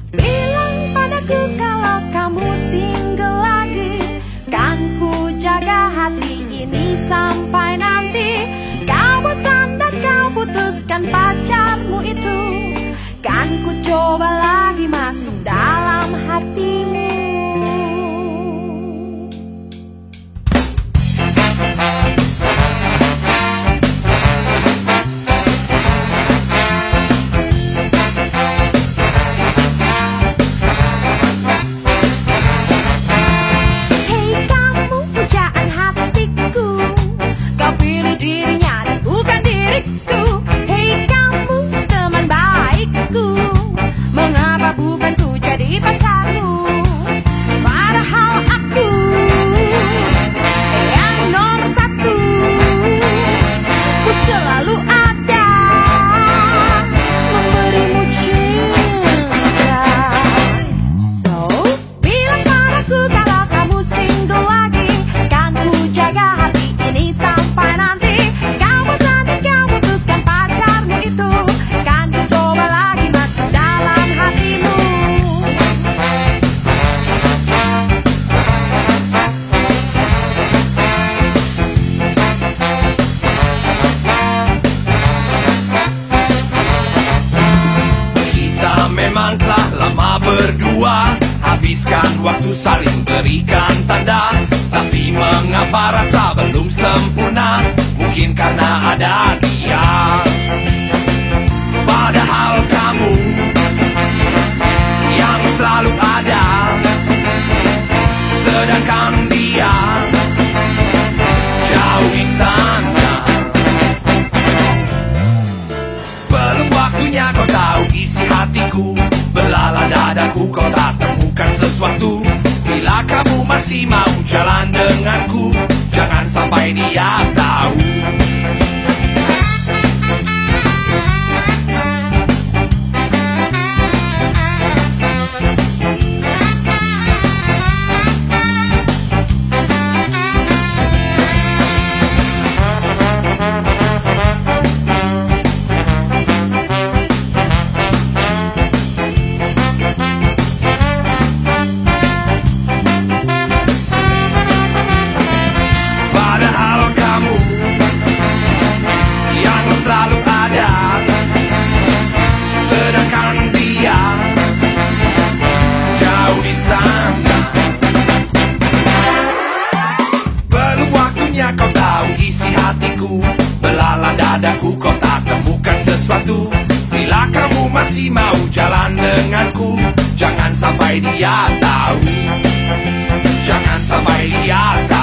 Bilang padaku kalau kamu single lagi, kan ku jaga hati ini sampai nanti kau bosan dan kau putuskan pacarmu itu. Kan ku coba lagi masuk dalam hatimu. Dirinya dan bukan diriku. Hei kamu teman baikku, mengapa bukan ku jadi pacarmu? Padahal aku yang nomor satu, ku selalu ada memberimu cinta. So, bilang padaku kalau kamu single lagi, kan ku jaga hati ini sampai nanti. Memang telah lama berdua, habiskan waktu saling berikan tanda. Tapi mengapa rasa belum sempurna? Mungkin karena ada dia. Padahal kamu yang selalu ada, sedangkan dia jauh di sana. Belum waktunya kau tahu isi hatiku, belala dadaku, kau tak temukan sesuatu. Bila kamu masih mau jalan denganku, jangan sampai dia tahu. Kau tahu isi hatiku, belala dadaku, kau tak temukan sesuatu. Bila kamu masih mau jalan denganku, jangan sampai dia tahu. Jangan sampai dia tahu.